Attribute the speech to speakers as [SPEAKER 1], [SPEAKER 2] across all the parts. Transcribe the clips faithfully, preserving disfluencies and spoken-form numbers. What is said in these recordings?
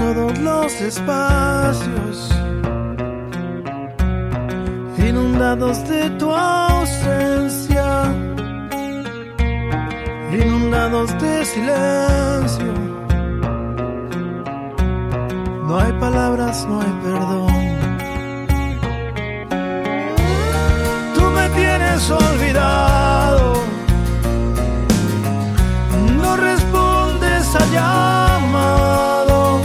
[SPEAKER 1] todos los espacios, inundados de tu ausencia, inundados de silencio. No hay palabras, no hay perdón. Tú me tienes olvidado, no respondes al llamado,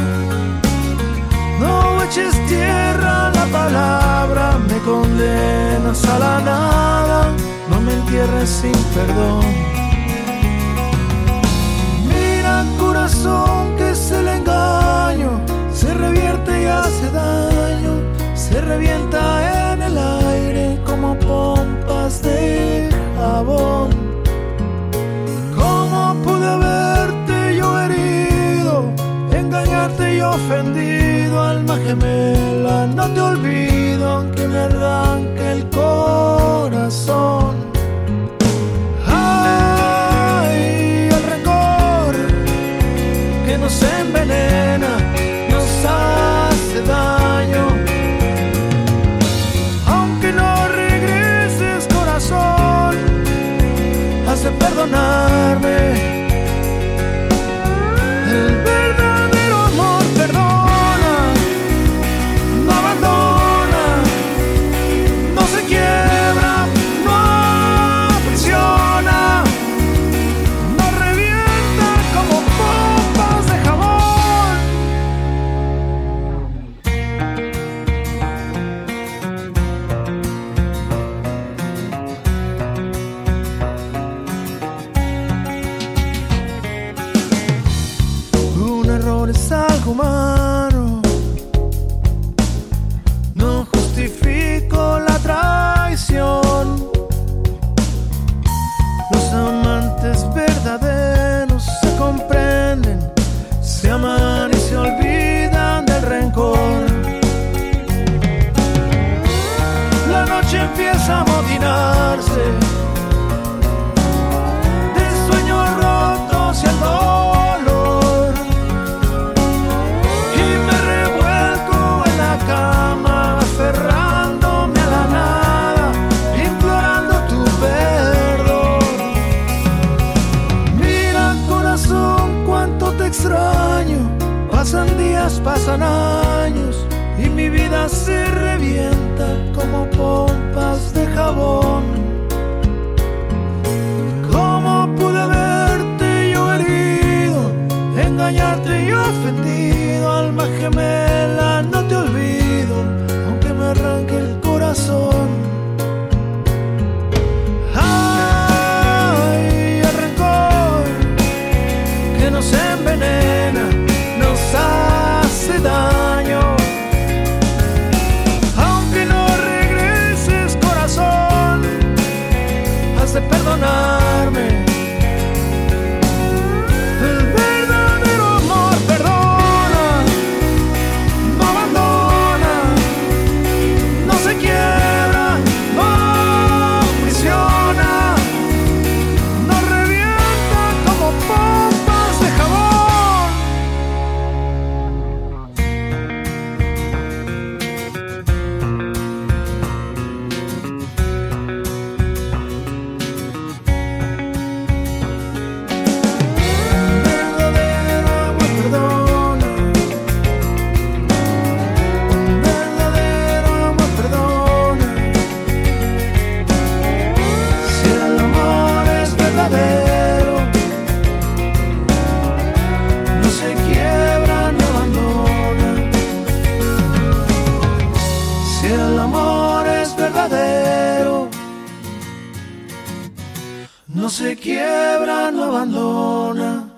[SPEAKER 1] no eches tierra a la palabra, me condenas a la nada, no me entierres sin perdón. Mira, corazón, que es el engaño, se revierte y hace daño, se revienta en el aire como pompas de jabón. ¿Cómo pude haberte yo herido, engañarte y ofendido? Alma gemela, no te olvido aunque me arranque el corazón. Ay, el rencor que nos envenena, hace daño, aunque no regreses, corazón, has de perdonarme. El verdadero amor perdona, no abandona, no se quiebra, no aprisiona, no revienta como pompas de jabón. Es algo humano, no justifico la traición. Los amantes verdaderos se comprenden, se aman y se olvidan del rencor. La noche empieza a amotinarse de sueños rotos y el dolor. Extraño, pasan días, pasan años y mi vida se revienta como pompas de jabón. ¿Cómo pude haberte yo herido, engañarte y ofendido? Alma gemela, no te olvido aunque me arranque el corazón. Ay, el rencor que nos envenena, nos hace daño, aunque no regreses, corazón, has de perdonarme. El verdadero amor perdona, no abandona, no se quiebra, no aprisiona, no revienta como pompas de jabón. No se quiebra, no abandona.